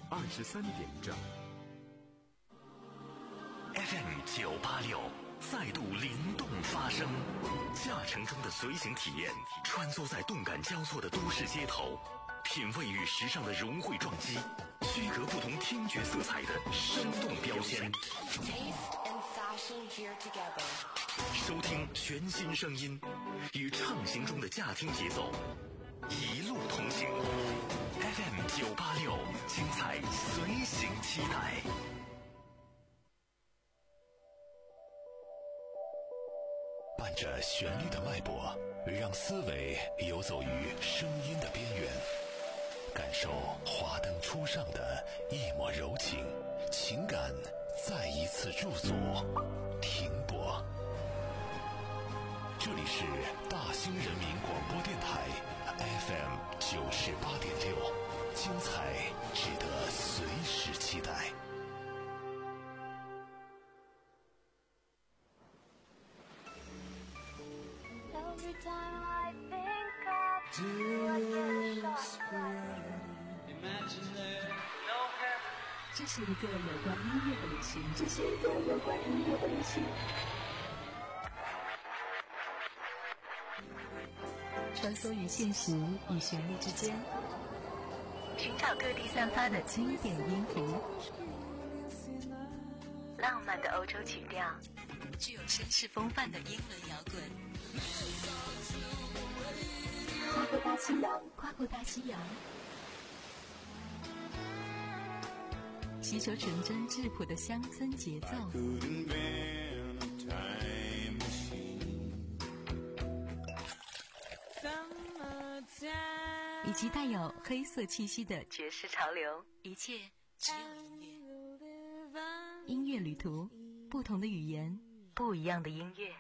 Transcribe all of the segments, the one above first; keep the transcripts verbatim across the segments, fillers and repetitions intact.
二十三点整。 F M 九八六再度灵动发声，驾乘中的随行体验，穿梭在动感交错的都市街头，品味与时尚的融汇撞击，区隔不同听觉色彩的生动标签。收听全新声音，与畅行中的驾听节奏，一路同行。F M 九八六，精彩随行期待。伴着旋律的脉搏，让思维游走于声音的边缘，感受华灯初上的一抹柔情，情感再一次驻足停泊。这里是大兴人民广播电台 F M 九十八点六，精彩值得随时期待。 这是一个有关音乐的旅行，这是一个有关音乐的旅行。穿梭于现实与旋律之间，寻找各地散发的经典音符，浪漫的欧洲曲调，具有绅士风范的英伦摇滚。跨过大西洋，跨过大西洋，吸收纯真质朴的乡村节奏，以及带有黑色气息的爵士潮流。一切只有音乐，音乐旅途，不同的语言，不一样的音乐。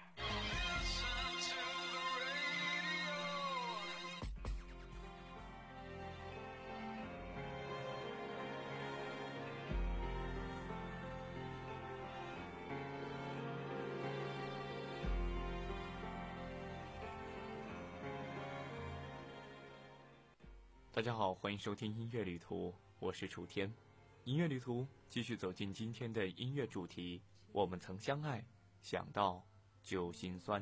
大家好，欢迎收听音乐旅途，我是楚天。音乐旅途继续走进今天的音乐主题，我们曾相爱，想到就心酸。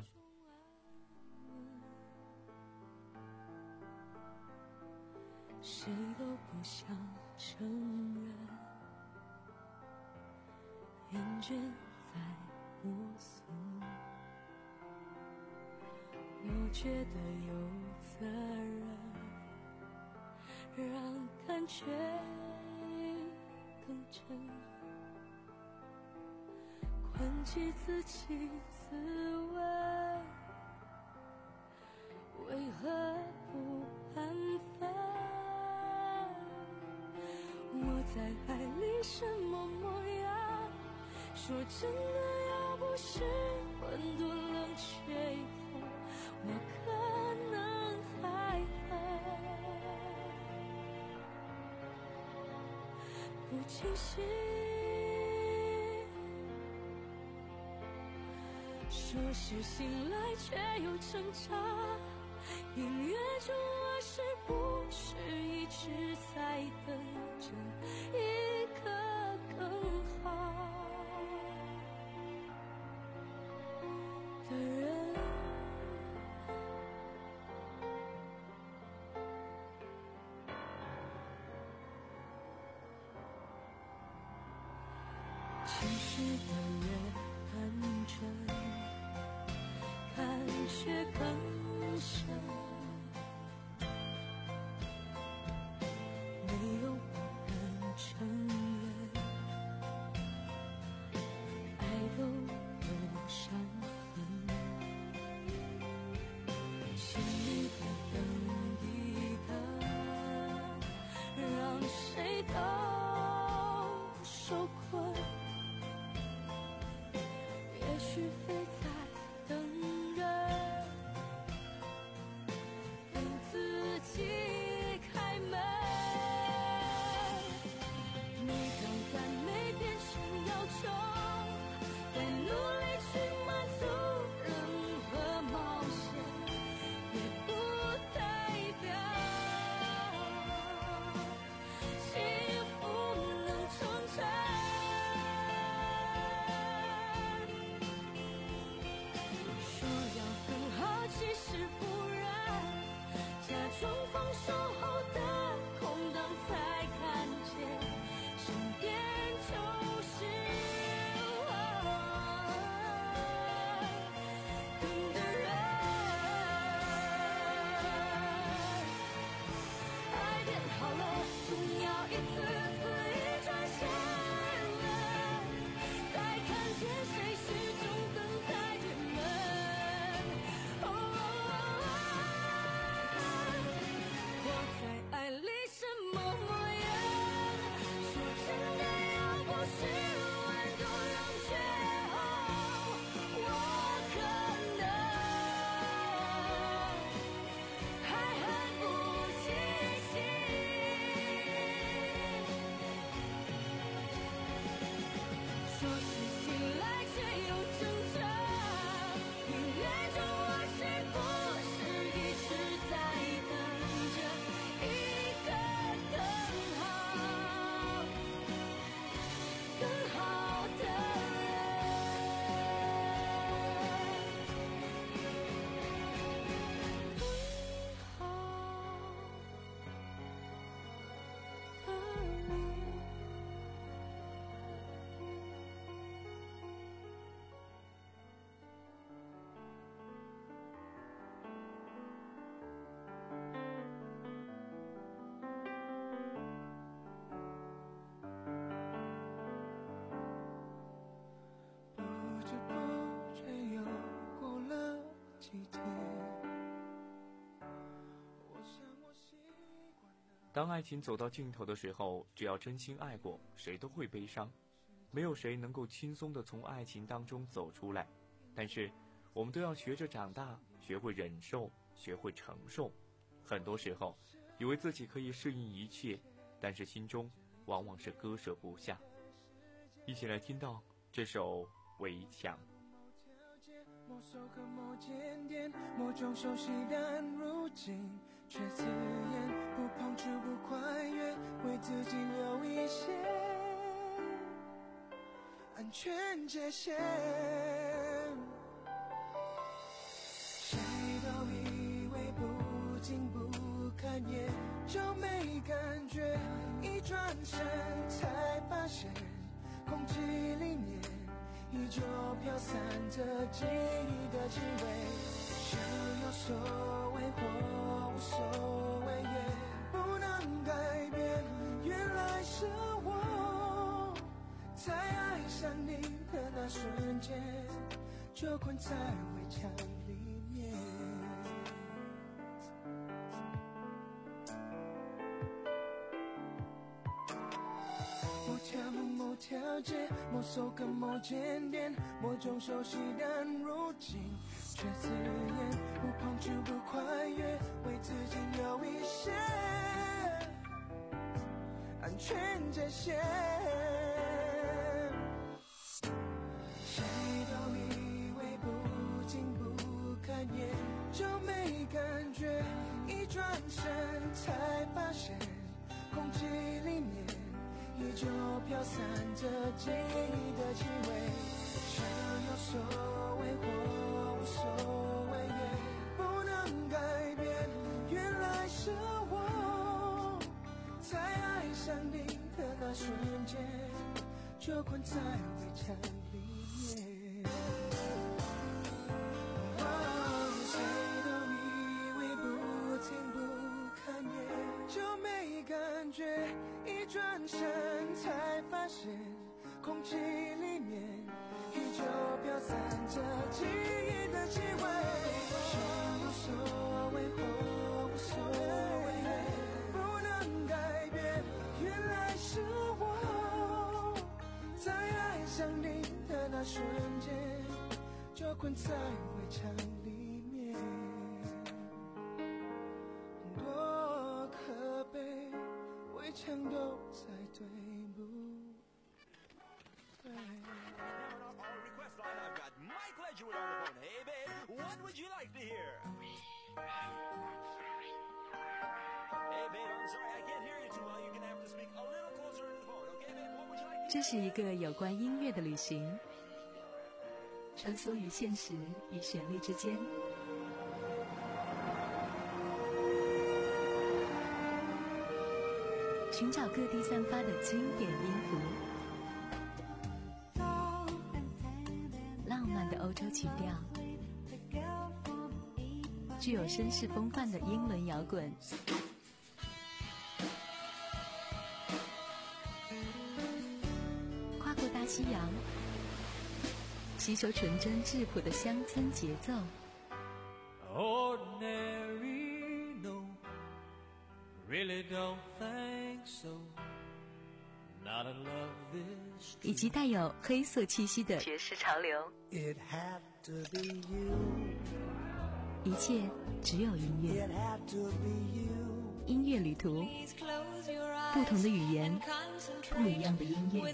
谁都不想承认，厌倦在磨损，我觉得有责任让感觉更真，困起自己自问，为何不安分？我在爱里什么模样？说真的，要不是混沌冷却以后，我可能还很不清晰。说是醒来却又挣扎，音乐中我是不是一直在等着一个更好的人？情绪的越单纯，感觉更深，没有不敢承认，爱都有伤痕，心里的灯一个，让谁都受困，也许非在等人， 当爱情走到尽头的时候，只要真心爱过，谁都会悲伤。没有谁能够轻松地从爱情当中走出来，但是我们都要学着长大，学会忍受，学会承受。很多时候以为自己可以适应一切，但是心中往往是割舍不下。一起来听到这首《围墙》。 某首歌某间店，某种熟悉但如今却刺眼，不碰触不跨越，为自己留一些安全界限。谁都以为不近不看也就没感觉，一转身才发现空气里面依旧飘散着记忆的气味，是有所谓或无所谓也不能改变，原来是我在爱上你的那瞬间就困在围墙里面。某条路某条街，某首歌某间店，某种熟悉但如今却刺眼，不碰触不跨越，为自己留一些安全界限。谁都以为不近不看也就没感觉，一转身才发现空气里面依旧飘散着记忆的气味，是有所谓或无所谓也不能改变，原来是我在爱上你的那瞬间就困在围墙里面。哦，谁都以为不听不看也就没感觉，一转身才发现空气里面依旧飘散着记忆的气味，是有所谓或无所谓也不能改变，原来是我在爱上你的那瞬间就困在围墙里面。多可悲，围墙都在对不对。 Our request line, I've got Mike Ledgerwood on the phone. Hey, babe, what would you like to hear? Hey, babe, I'm sorry, I can't hear you too well. You're gonna have to speak a little closer to the phone, okay, babe? What would you like to hear? 这是一个有关音乐的旅行，穿梭于现实与旋律之间。寻找各地散发的经典音符，浪漫的欧洲曲调，具有绅士风范的英伦摇滚，跨过大西洋，吸收纯真质朴的乡村节奏。 Ordinary, no, really don't think so. Not a love this 以及带有黑色气息的爵士潮流， It had to be you. 一切只有音 It 乐。 had to be you. 音乐旅途，不同的语言，不一样的音乐。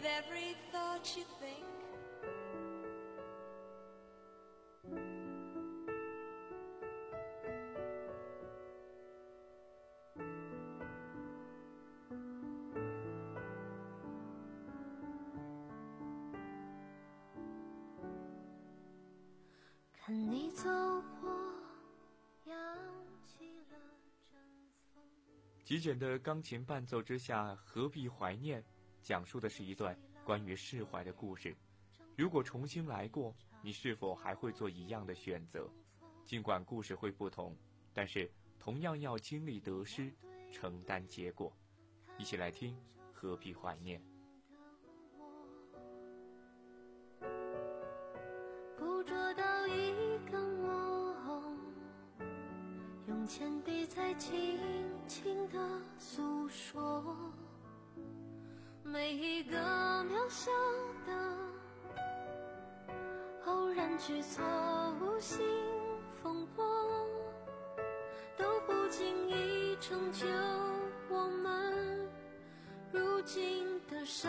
看你走过，扬起了阵风。 极简的钢琴伴奏之下，何必怀念？讲述的是一段关于释怀的故事。如果重新来过，你是否还会做一样的选择？尽管故事会不同，但是同样要经历得失，承担结果。一起来听，何必怀念？ 捕捉到一个梦，用用铅笔在轻轻地诉说，每一个渺小的偶然举措，无心风波，都不经意成就我们如今的生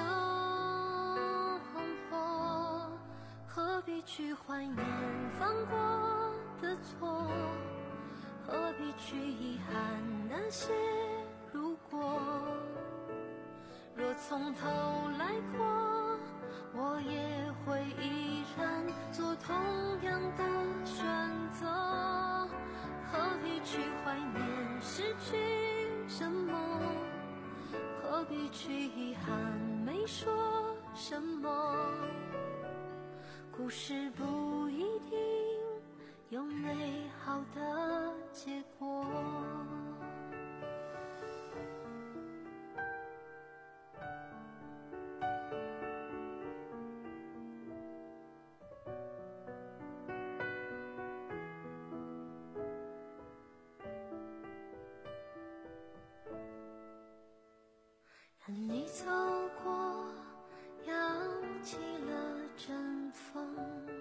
活。何必去怀念犯过的错，何必去遗憾那些如果，若从头来过，我也会依然做同样的选择。何必去怀念失去什么，何必去遗憾没说什么，故事不一定有美好的结果。看你走过，扬起了阵风，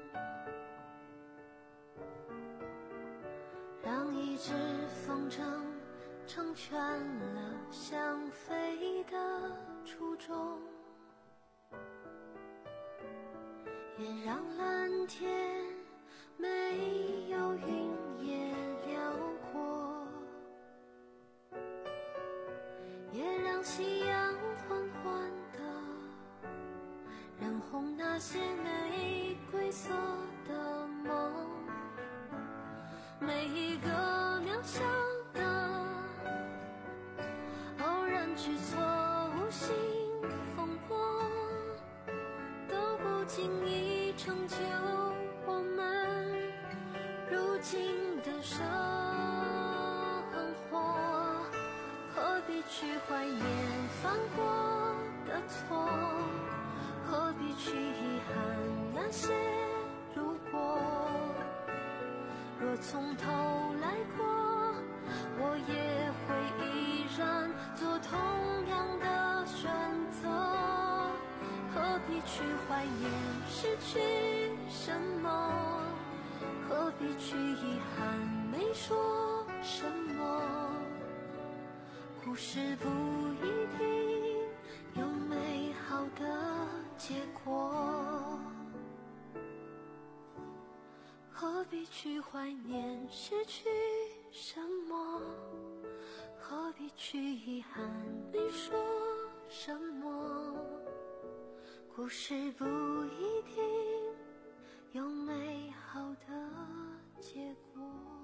让一只风筝成全了想飞的初衷，也让蓝天没有云也辽阔，也让夕阳缓缓地染红那些玫瑰色的梦。每一个渺小的偶然举措，无心风波，都不经意成就我们如今的生活。何必去怀念犯过的错，何必去遗憾那些如果，若从头来过，我也会依然做同样的选择。何必去怀念失去什么，何必去遗憾没说什么，故事不一定有美好的结果。何必去怀念失去什么，何必去遗憾没说什么，故事不一定有美好的结果。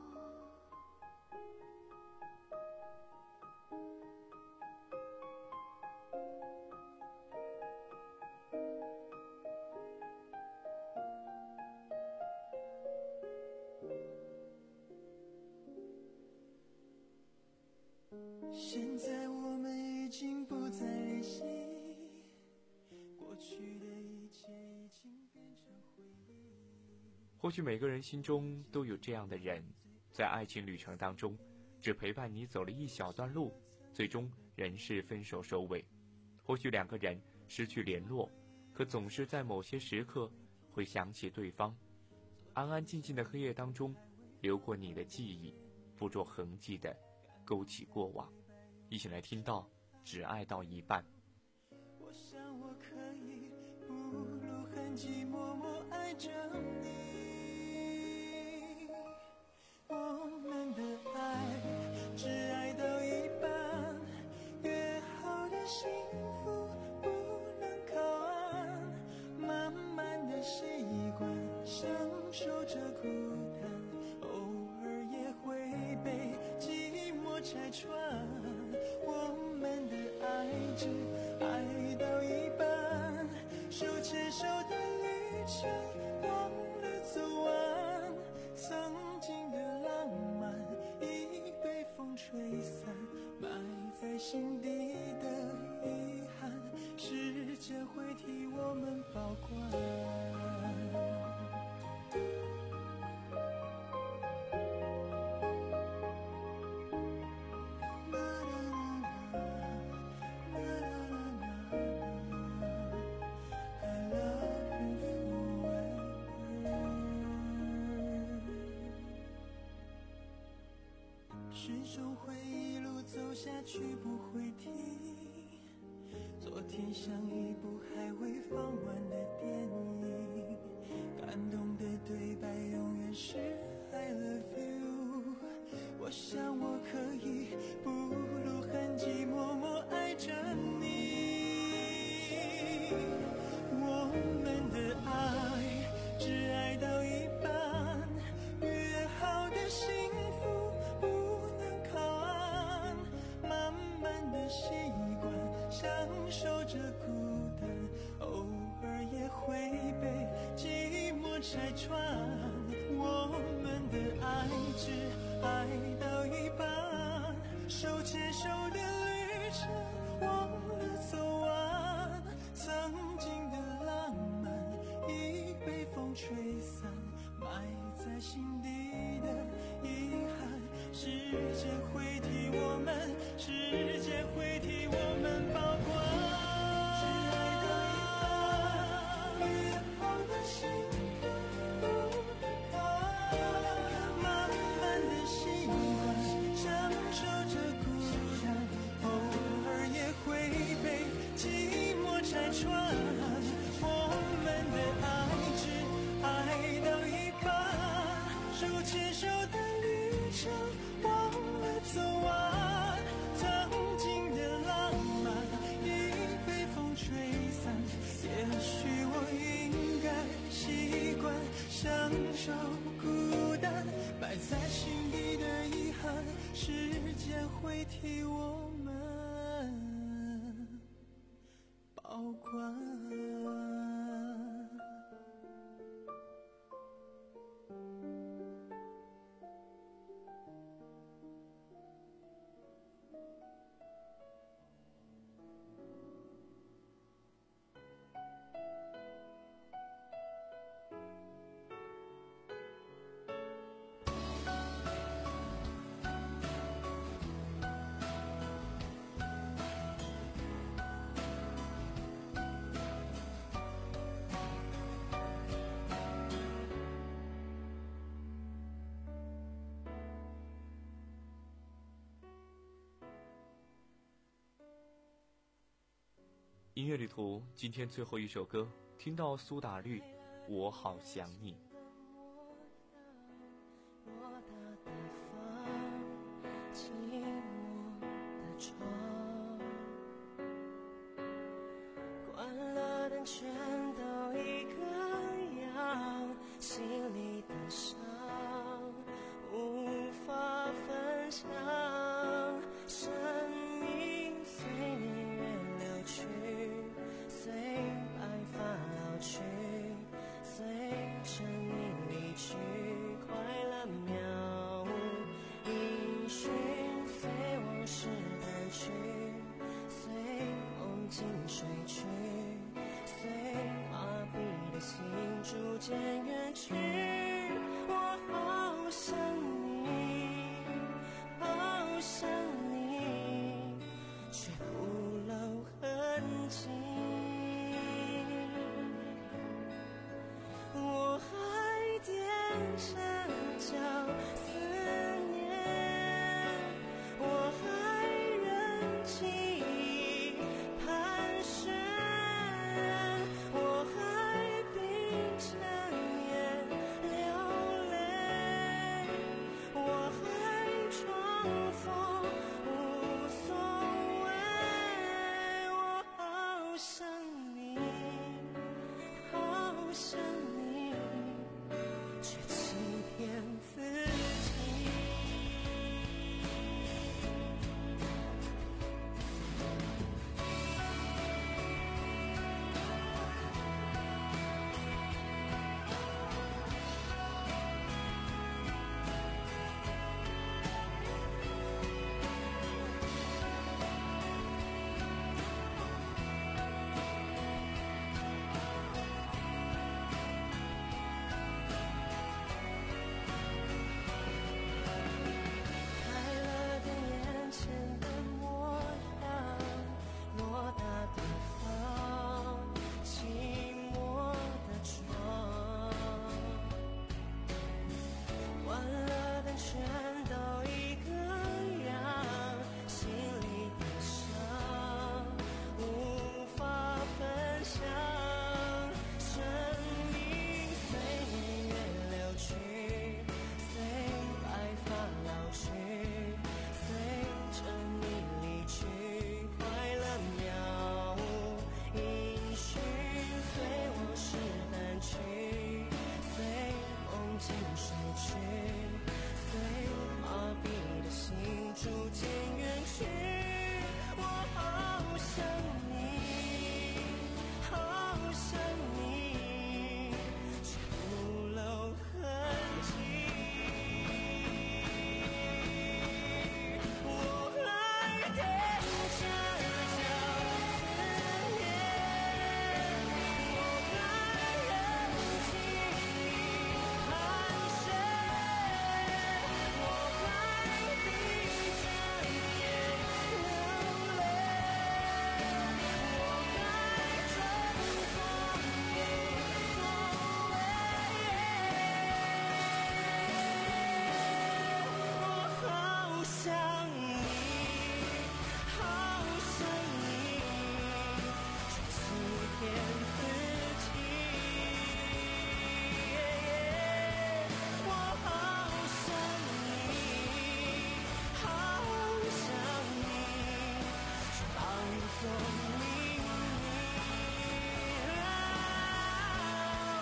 现在我们已经不再联系，过去的一切已经变成回忆。 或许每个人心中都有这样的人，在爱情旅程当中只陪伴你走了一小段路，最终人是分手收尾。或许两个人失去联络，可总是在某些时刻会想起对方。安安静静的黑夜当中，流过你的记忆，不着痕迹的勾起过往。一起来听到只爱到一半。 我想我可以不露痕迹，默默爱着你。我们的爱只爱到一半，约好的幸福不能靠岸，慢慢的习惯享受着孤单，偶尔也会被寂寞拆穿。我们的爱只爱到一半，手牵手的旅程忘了走完，曾经的浪漫已被风吹散，埋在心底的遗憾，时间会替我们保管。 下去不会停。昨天像一部还未放完的电影，感动的对白永远是 I love you。 我想我可以不露痕迹默默爱着你。我们的爱只爱到一半，约好的幸福不能靠岸，慢慢的习惯享受着孤单，偶尔也会被寂寞拆穿。我们的爱只爱到一半，手牵手的旅程忘了走完，曾经的浪漫已被风吹散，埋在心底的遗憾，时间会替我们，时间会替我们保管。只爱到一半，约好的幸福不能靠岸，慢慢的习惯享受着孤单，偶尔也会被寂寞拆穿。我们的爱只爱到一半，手牵手的旅程忘了走完，曾经的浪漫已被风吹散。也许我应该习惯享受孤单，埋在心底的遗憾，时间会替我们保管。 音乐旅途今天最后一首歌，听到苏打绿《我好想你》。 关了灯全都一个样，心里的伤无法分享，生命随年月流去，随白发老去，随生命离去，快乐渺无音讯，随往事淡去，随梦境睡去，随麻痹的心逐渐远去。我好想你，好想你，却不露痕迹。我还踮着脚思念，我还忍记忆盘旋，我还闭着眼流泪，我还装作无所谓。我好想你，好想你，却期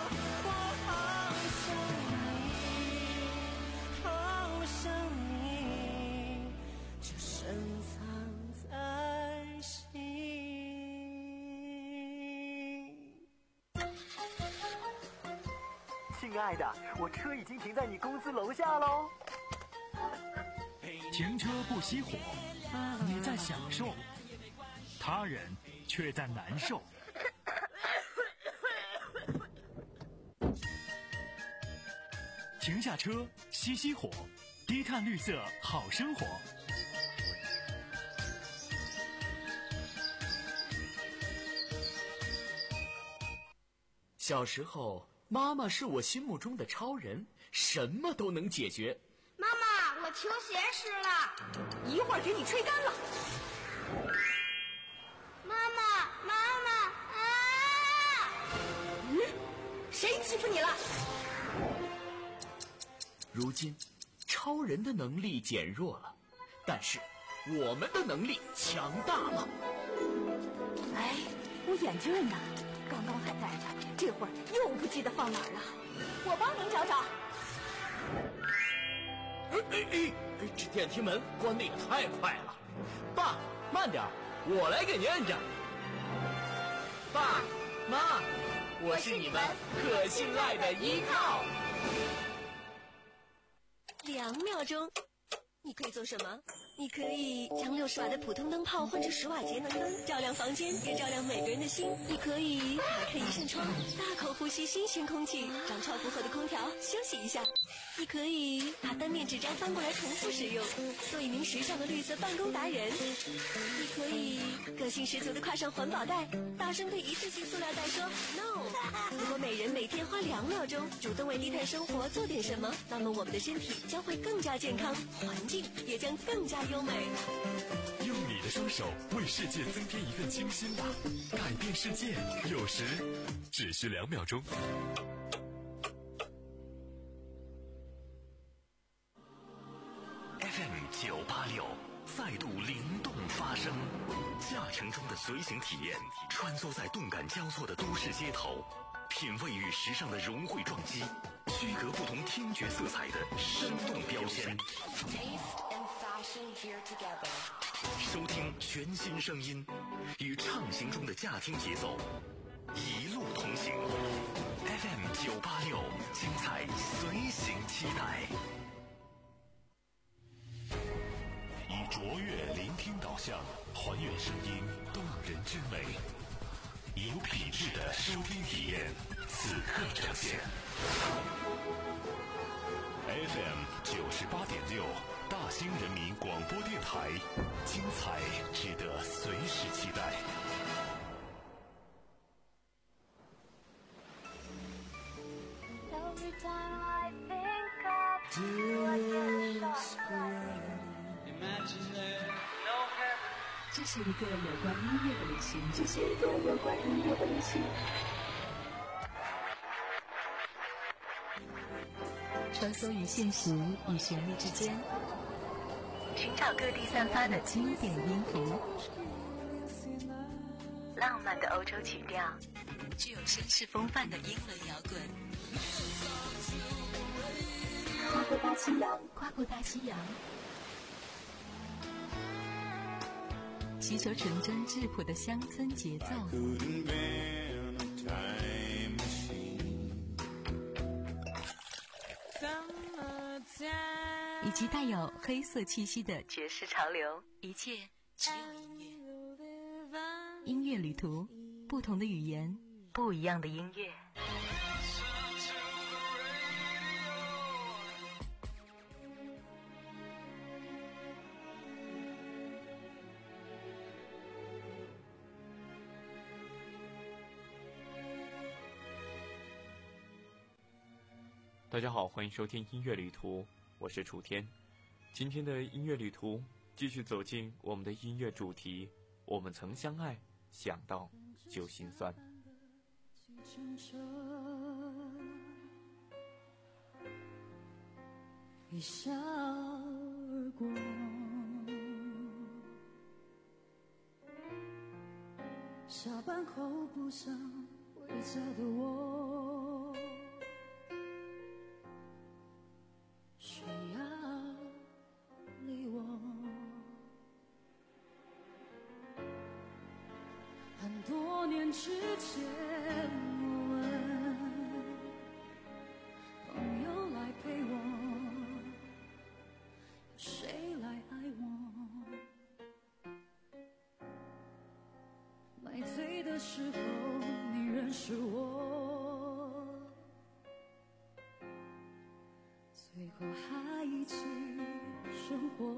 我好想你，好想你，就深藏在心。 亲爱的，我车已经停在你公司楼下喽。 停车不熄火，你在享受，他人却在难受。停下车，熄熄火，低碳绿色好生活。 小时候，妈妈是我心目中的超人，什么都能解决。 妈妈，我球鞋湿了， 一会儿给你吹干了。 妈妈，妈妈啊！ 嗯，谁欺负你了？ 如今，超人的能力减弱了，但是我们的能力强大了。 哎，我眼镜呢？刚刚还戴着，这会儿又不记得放哪儿了。我帮您找找。 哎哎哎！这电梯门关得也太快了。爸，慢点，我来给您摁着。爸妈，我是你们可信赖的依靠。 两秒钟，你可以做什么？你可以将六十瓦的普通灯泡换成十瓦节能灯，照亮房间，也照亮每个人的心。你可以打开一扇窗，大口呼吸新鲜空气，让超负荷的空调休息一下。你可以把单面纸张翻过来重复使用，做一名时尚的绿色办公达人。你可以个性十足的挎上环保袋，大声对一次性塑料袋说 no。 如果每人每天花两秒钟主动为低碳生活做点什么，那么我们的身体将会更加健康，环境也将更加优美。 用你的双手为世界增添一份清新吧，改变世界有时只需两秒钟。 F M 九八六再度灵动发声，驾乘中的随行体验，穿梭在动感交错的都市街头，品味与时尚的融汇撞击，区隔不同听觉色彩的生动标签。收听全新声音，与畅行中的驾听节奏，一路同行。F M 九八六，精彩随行期待。 以卓越聆听导向，还原声音动人之美，有品质的收听体验，此刻呈现。F M 九十八点六，大兴人民广播电台，精彩值得随时期待。 这是一个有关音乐的旅行，这是一个有关音乐的旅行。穿梭于现实与旋律之间，寻找各地散发的经典音符，浪漫的欧洲曲调，具有绅士风范的英伦摇滚。跨过大西洋，跨过大西洋，吸收纯真质朴的乡村节奏，以及带有黑色气息的爵士潮流，一切只有音乐。音乐旅途，不同的语言，不一样的音乐。 大家好，欢迎收听音乐旅途，我是楚天。今天的音乐旅途继续走进我们的音乐主题，我们曾相爱，想到就心酸。 一笑而过，下班后不想回家的我， 谁要理我？很多年之前，我问朋友来陪我，有谁来爱我？买醉的时候，你认识我，最后还一起生活。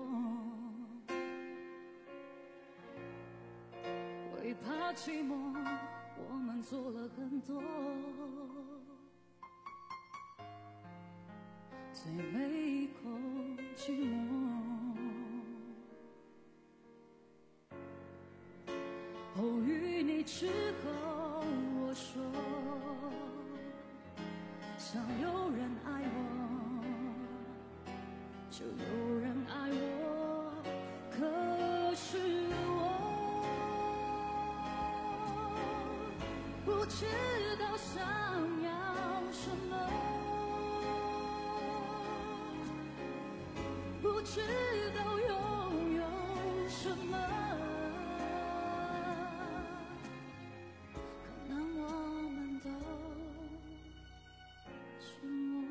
为怕寂寞，我们做了很多，最美一口寂寞。偶遇你之后，我说想有人爱我，就有人爱我，可是我不知道想要什么，不知道拥有什么，可能我们都沉默。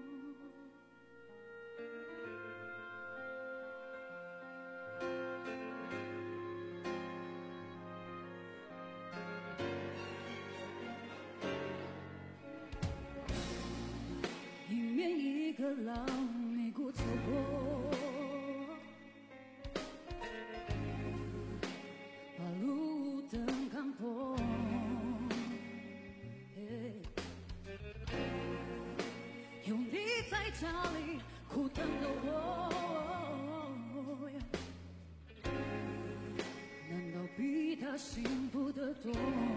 迎面一个浪，你顾错过，把路灯刚破，有你在家里苦等的我，难道比他幸福得多？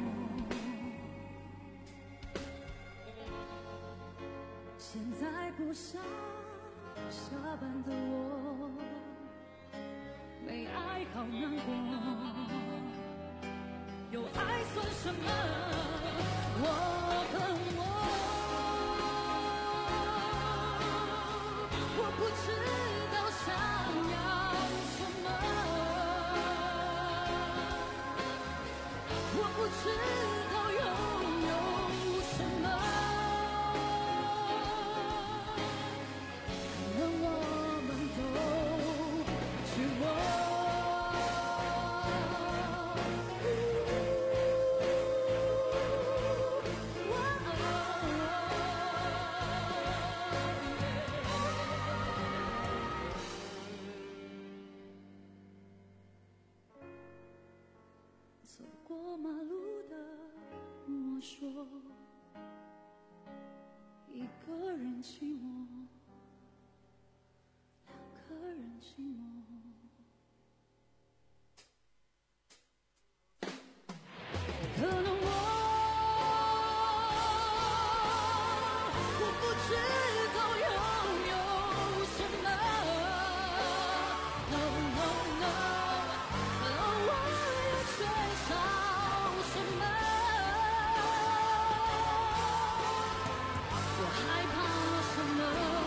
现在不想下班的我，没爱好难过，有爱算什么？我恨我，我不知道想要什么，我不知道拥有什么。走过马路的我说，一个人寂寞，两个人寂寞。可能我我不知道拥有什么 No no no No 我又缺少什么，我害怕什么？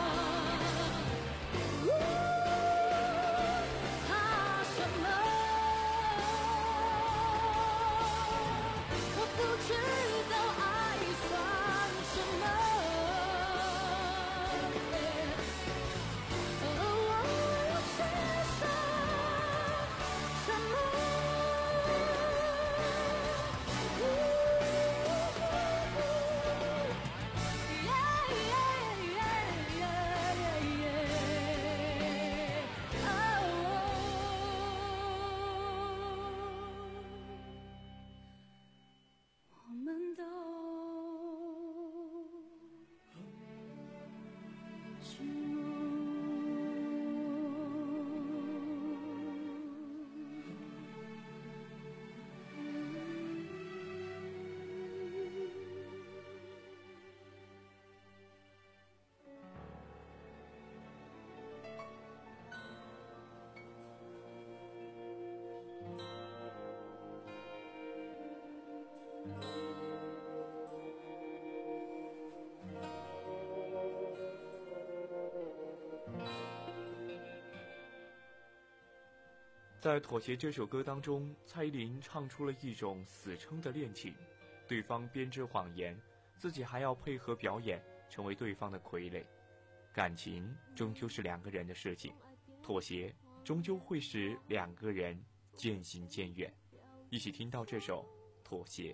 在《妥协》这首歌当中，蔡依林唱出了一种死撑的恋情，对方编织谎言，自己还要配合表演，成为对方的傀儡。感情终究是两个人的事情，妥协终究会使两个人渐行渐远。一起听到这首《妥协》。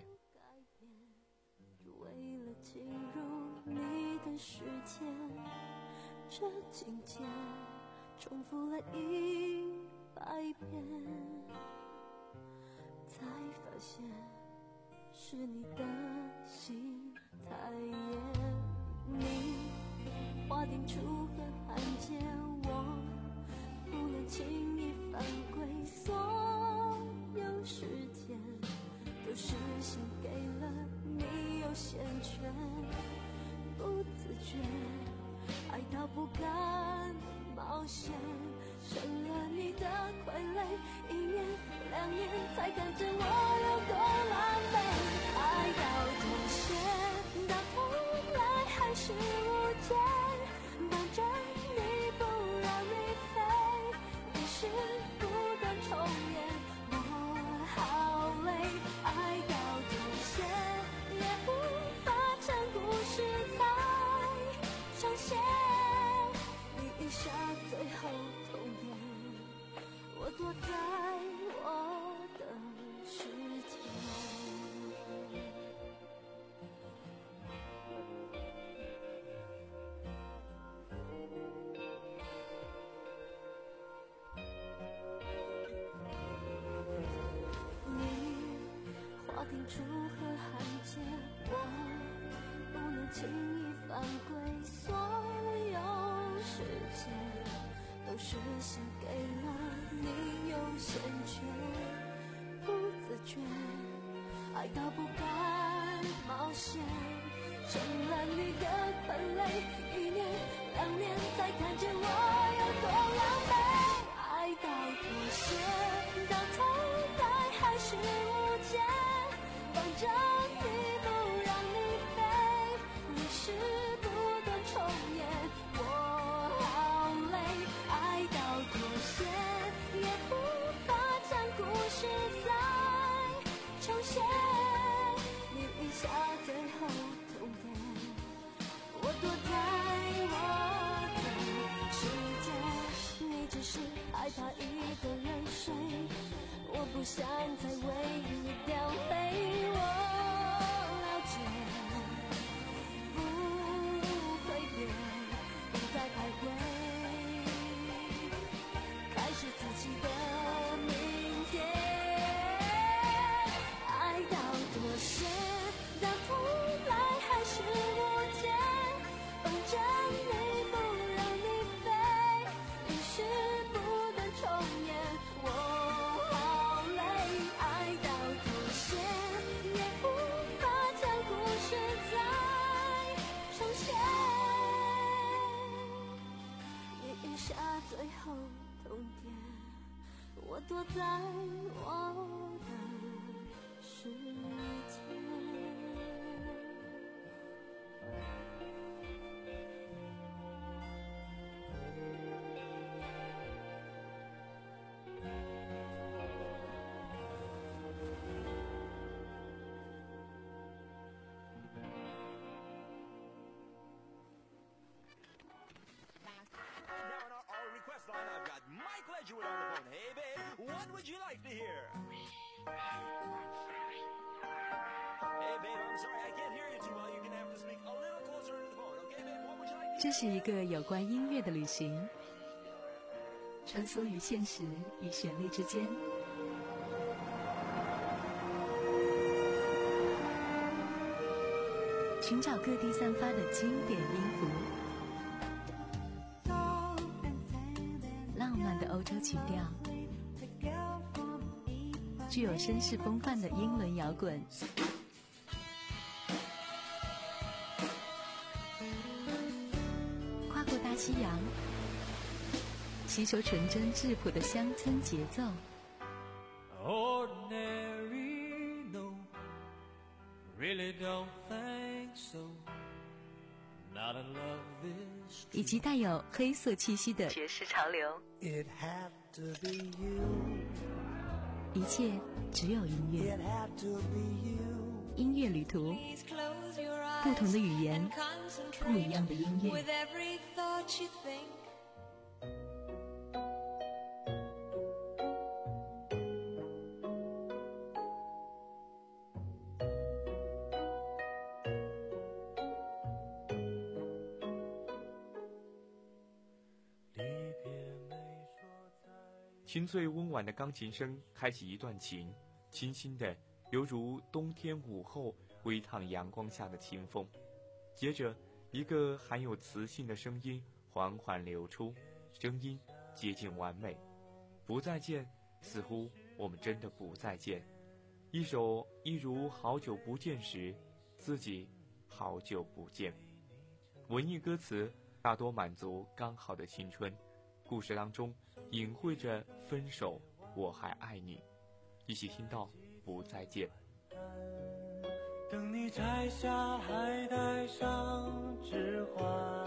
为了进入你的世界，这情节重复了一百遍，才发现是你的心太野。你划定出河汉界，我不能轻易犯规，所有时间都是献给了你，有先权，不自觉爱到不敢冒险，成了你的傀儡，一年两年才看见我有多狼狈，爱到妥协，到头来还是无解，绑着你不让你飞，于是不断重演，我好累，爱到妥协也无法将故事再重写，你一下最后痛点，我躲在我的世界。划定出河汉界，我不能轻易犯规，所有时间都是献给了你，有先权，不自觉爱到不敢冒险，成了你的傀儡，一年两年才看见我有多狼狈，爱到妥协，到头来还是无解，绑着你不让你飞，于是不断重演，我好累，爱到妥协也无法将故事再重写，你一下最后痛点，我躲在我的世界，你只是害怕一个人睡，我不想再为你掉泪，我了解，不会变，不再徘徊，开始自己的明天，爱到妥协，到头来还是无解，绑着你不让你飞，于是不断重演，我好累，爱到妥协也无法将故事再重写，你一下最后痛点，我躲在我的世界。 这是一个有关音乐的旅行，穿梭于现实与旋律之间，寻找各地散发的经典音符，浪漫的欧洲曲调，具有绅士风范的英伦摇滚，跨过大西洋，吸收纯真质朴的乡村节奏。 Ordinary, no, really don't think so. 以及带有黑色气息的爵士潮流。 It happened 一切只有音乐，音乐旅途，不同的语言，不一样的音乐。 清脆温婉的钢琴声开启一段情，清新的犹如冬天午后微烫阳光下的清风。接着一个含有磁性的声音缓缓流出，声音接近完美。不再见，似乎我们真的不再见。一首一如好久不见时，自己好久不见。文艺歌词大多满足刚好的青春，故事当中隐晦着分手，我还爱你。一起听到不再见。 等你摘下还带上指环，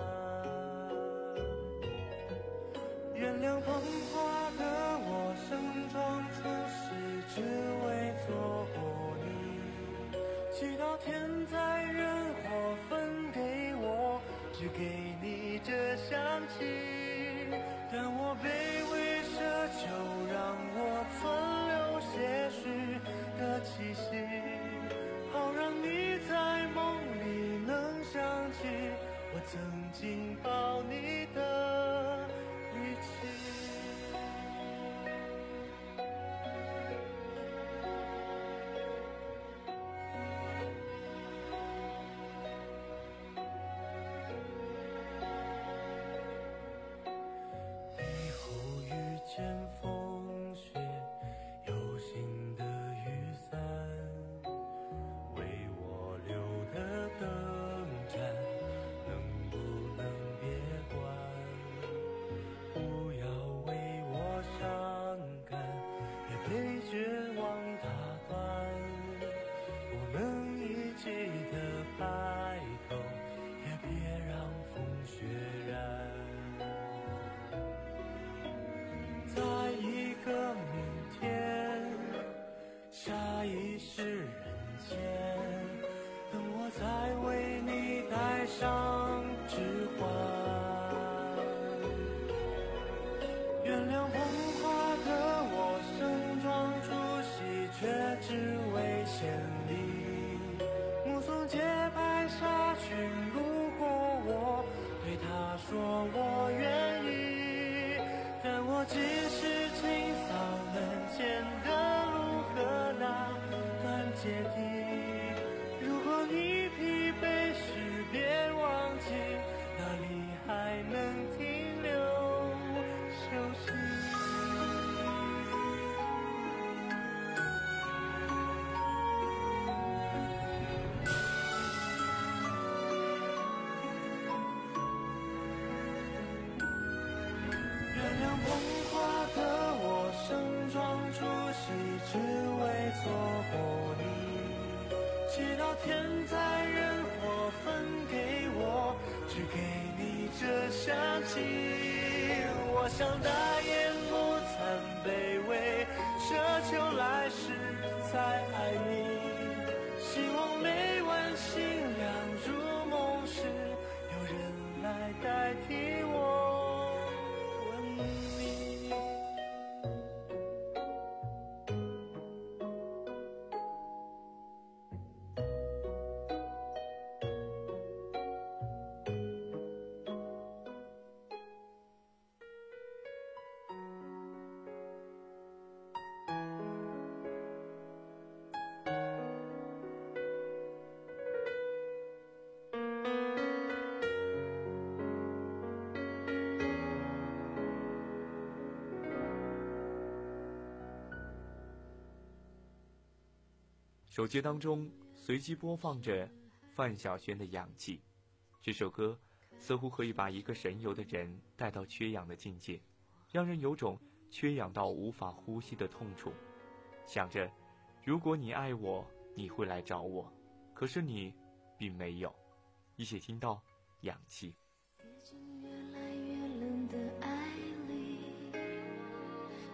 原谅捧花的我盛装出席，只为错过你。祈祷天灾人祸分给我，只给你这香气。但我卑微奢求，让我存留些许的气息，好让你在梦里能想起我曾经抱你的语气。以后遇见风雪，有心的雨伞，为我留的灯盏，能不能别关？不要为我伤感，也被绝望打断。不能一起的白头，也别让风雪染。在一个明天，下一世人间，等我再为你戴上指环。原谅捧花的我盛装出席，却只为献礼。目送节拍杀群路过我，对他说我愿意。但我只是清扫门前的路和那段阶梯。如果你疲惫时别忘记，哪里还能停留休息。原谅捧花的我盛装出席，只为错过你。祈祷天灾人祸分给我，只给你这香气。我想大言不惭卑微，奢求来世再爱你。希望每晚星亮入梦时，有人来代替我吻你。 手机当中随机播放着范晓萱的《氧气》，这首歌似乎可以把一个神游的人带到缺氧的境界，让人有种缺氧到无法呼吸的痛楚。想着如果你爱我，你会来找我，可是你并没有。一起听到《氧气》。 越来越冷的爱里，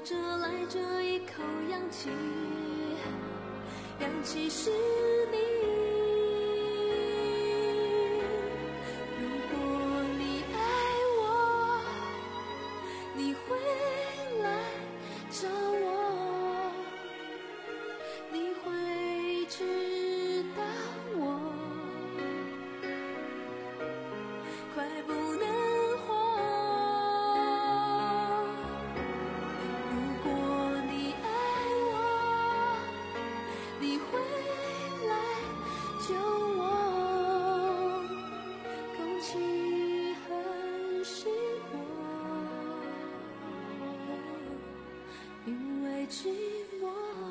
着来这一口氧气，氧气是你。如果你爱我，你会来找我，你会知道我快不能活。如果你爱我，你会来救我。空气很稀薄，因为寂寞。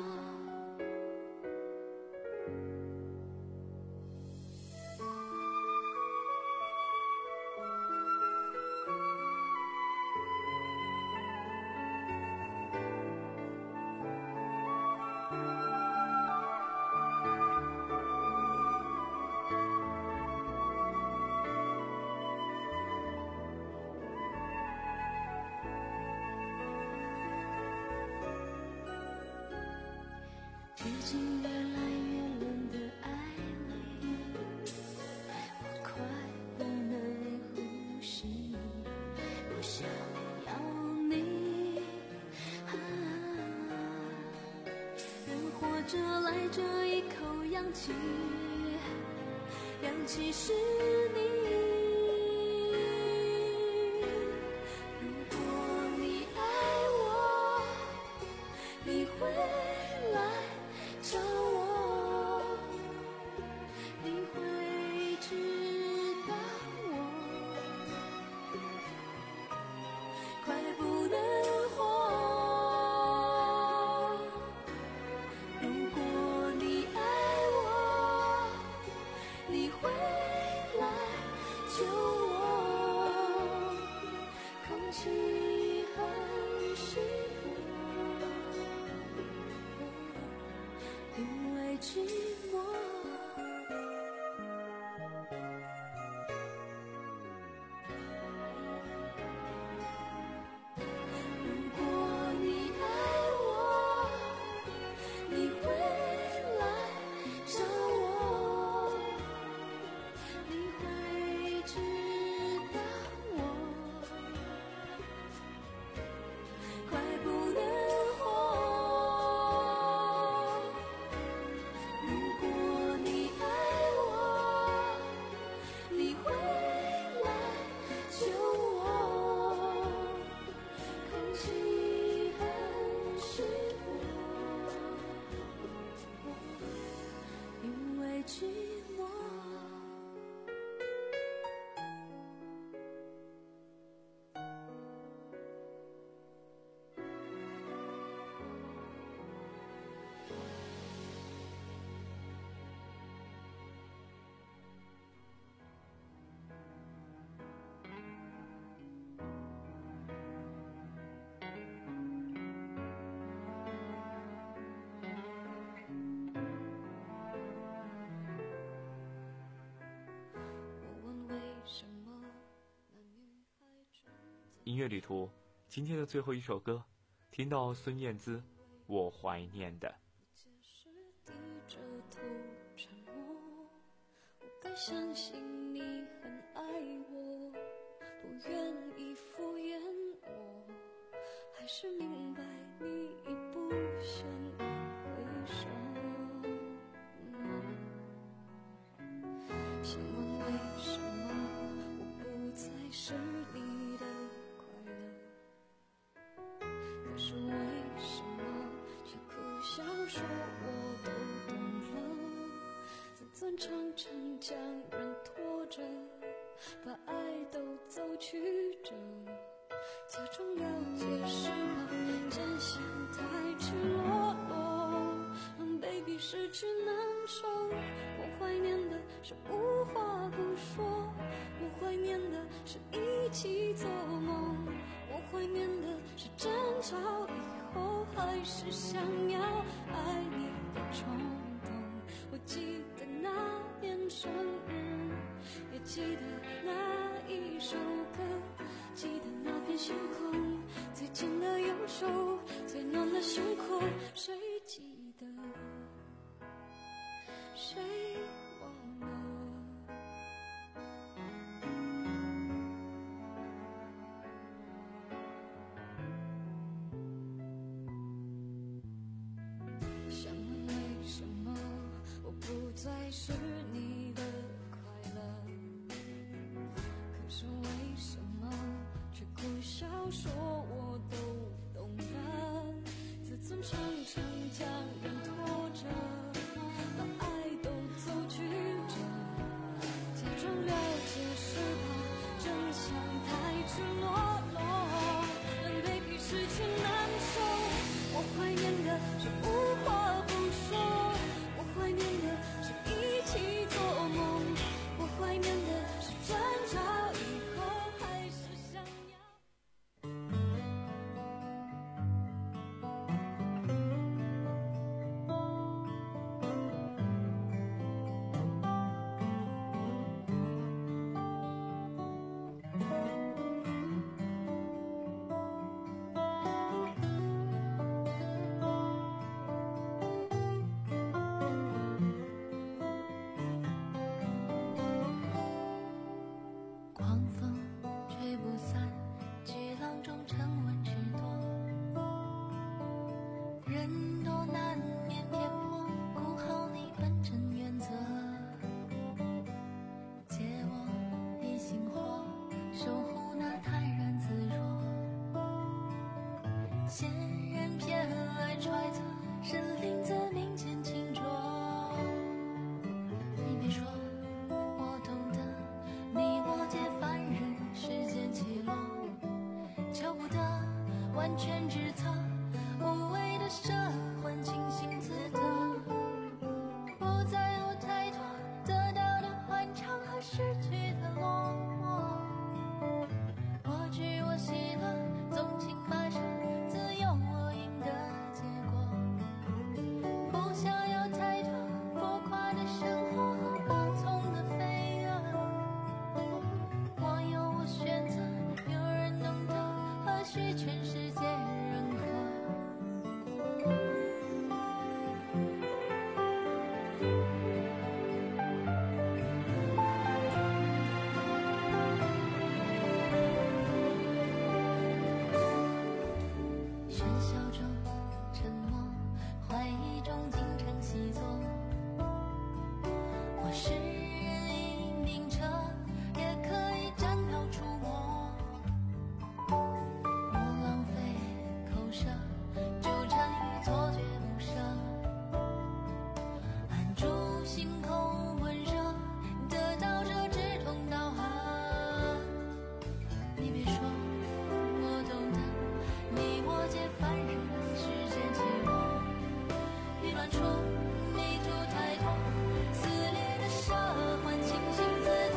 贴近越来越冷的爱里，我快不能呼吸，不想要你。啊，人活着来这一口氧气，氧气是你。如果你爱我，你会来找我，你会知道我快不能活。如果你爱我，你会来救我。空气很稀薄，因为寂寞。如果你爱我，你会来找我，你会知道我快不能活。如果你爱我，你会来救我。空气很稀薄，因为寂寞。 音乐旅途，今天的最后一首歌，听到孙燕姿《我怀念的》。 低着头沉默，我该相信你很爱我，不愿意敷衍我，还是明白你已不想回首。请问为什么我不再是你的快乐？可是为什么却苦笑说我都懂了？自尊常常将人拖着，把爱都走曲折，假装了解是怕展现太赤裸裸，让 baby 失去难受。我怀念的是无话不说，我怀念的是一起做梦，我怀念的是争吵以后还是想要爱你的冲动。我记得那年生日，也记得那一首歌，记得那片星空，最近的右手， 是你的快乐，可是为什么却苦笑说我都懂得，自尊常常将人拖着，把爱都走曲折，假装了解是怕真相太赤裸裸，冷被逼失去难受，我怀念的是无话不说，我怀念的是一起做梦，我怀念的是争吵以后还是想要。狂风吹不散，巨浪中沉稳许多，人多难免偏颇，顾好你本真原则，借我一心火，守护那泰然自若，仙人偏来揣测，神灵则民间清浊，你别说我懂得，你我皆凡人，世间起落，求不得完全指责，无谓的奢欢，清醒自得，不在乎太多得到的欢畅和失去的落寞，我知我喜乐，纵情跋涉，自有我赢的结果，不想要太多浮夸的生活和放纵的飞蛾，我有我选择，有人懂得，何须全世界认可。喧嚣中沉默，怀疑中京城细作，我是人因明澈，也可以斩刀出没，莫浪费口舌，纠缠于错觉不舍，按住心口温热，得到这志同道合，你别说我懂得，你我皆凡人，世间起落，欲乱处迷途太多，撕裂的奢欢，清醒自得，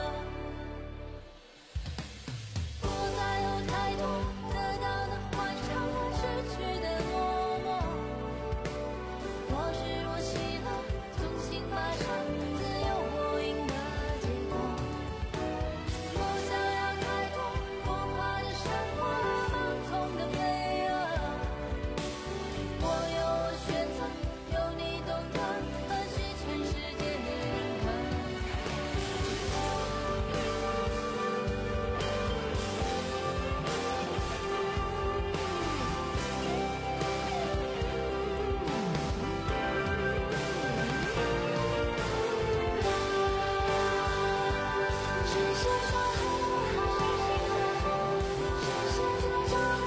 不在乎太多得到的欢畅和失去的落寞，我是我喜乐，纵情跋涉，自有我赢的结果，不想要太多浮夸的生活，放纵的飞蛾，我有我选择，有你懂得，何须全世界的认可。是谁说好，是谁说着火，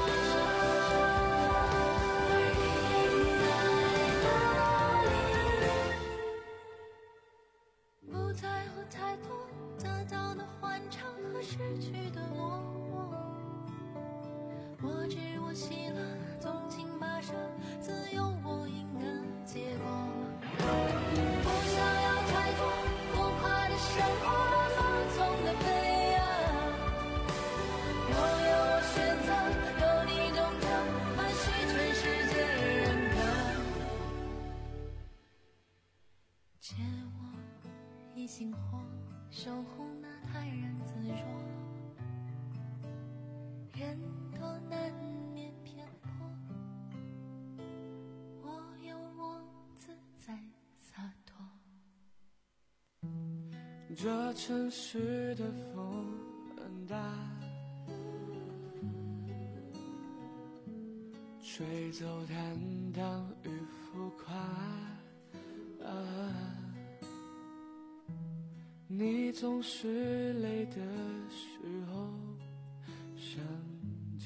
而你在哪里？不在乎太多得到的欢畅和失去的落寞，我知我喜乐，纵情跋涉，自有我赢的结果，不想要太多浮夸的生活，放纵的飞蛾，我有我选择，有你懂得，何须全世界认可，借我一心火，守护那泰然自若，人多难免偏颇，我有我自在洒脱。 这城市的风很大，吹走坦荡与浮夸，啊， 你总是累的时候想家，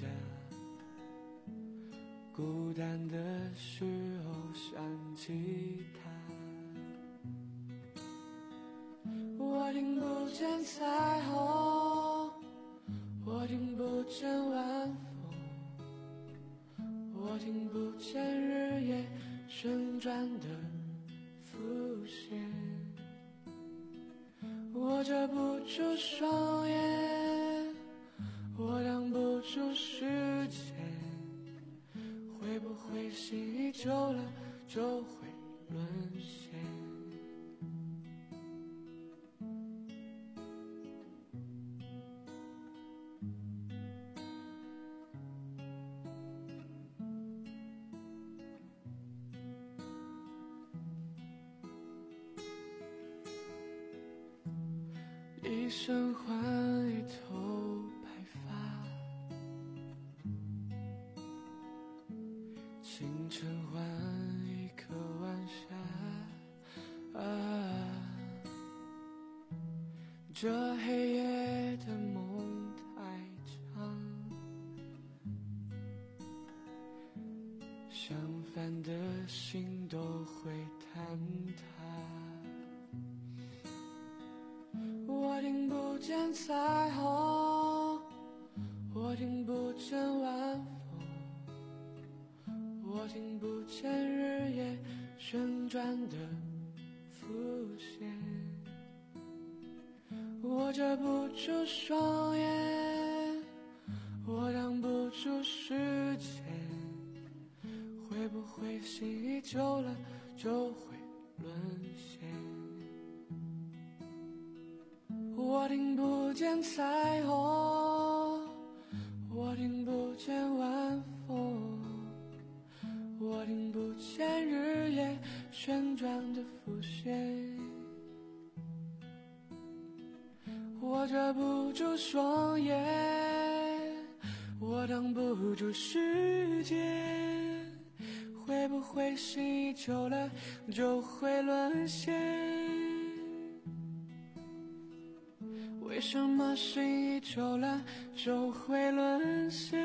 孤单的时候想起他。我听不见彩虹，我听不见晚风，我听不见日夜旋转的浮现。我遮不住双眼，我挡不住时间，会不会心一久了就会沦陷？一生换一头白发，清晨换一颗晚霞，啊，这黑夜的梦太长，相反的心都会坍塌。我听不见彩虹，我听不见晚风，我听不见日夜旋转的浮现。我遮不住双眼，我挡不住时间，会不会心一久了就会沦陷？我听不见彩虹，我听不见晚风，我听不见日夜旋转的浮现。我遮不住双眼，我挡不住时间，会不会心一久了就会沦陷？为什么心一久了就会沦陷？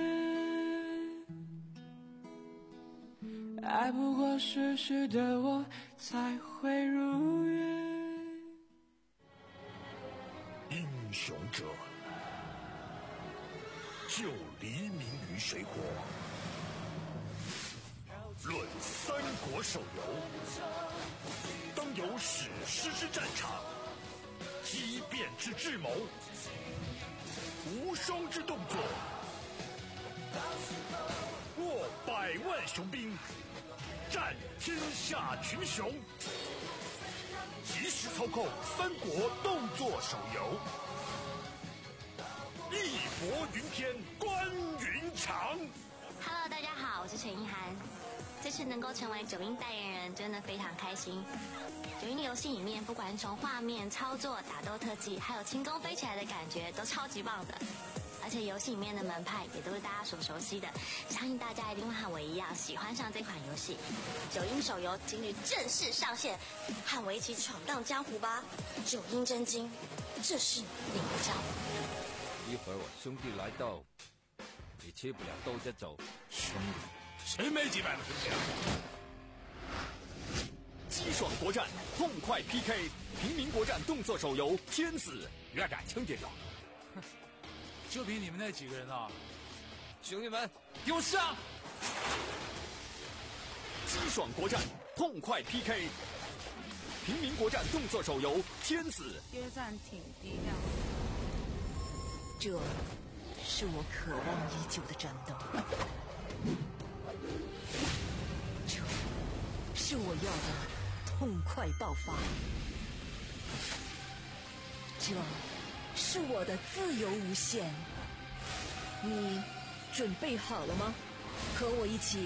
爱不过时时的我才会如愿。 英雄者，就黎明于水火。论三国手游，当有史诗之战场，激变之智谋，无双之动作，握百万雄兵，战天下群雄。即时操控三国动作手游，义薄云天，关云长。 Hello， 大家好，我是陈意涵。这次能够成为九阴代言人，真的非常开心。九阴游戏里面，不管是从画面、操作、打斗特技，还有轻功飞起来的感觉，都超级棒的。而且游戏里面的门派也都是大家所熟悉的，相信大家一定会和我一样喜欢上这款游戏。九阴手游今日正式上线，和我一起闯荡江湖吧！九阴真经，这是领教。 一会儿我兄弟来到，你吃不了兜着走。 兄弟，谁没几百个兄弟啊？ 激爽国战，痛快 P K， 平民国战动作手游《天子》， 别敢轻点了。 就凭你们那几个人啊！ 兄弟们，给我上！ 激爽国战，痛快 P K， 平民国战动作手游《天子》。 约战挺低调。 这是我渴望已久的战斗，这是我要的痛快爆发，这是我的自由无限。你准备好了吗？和我一起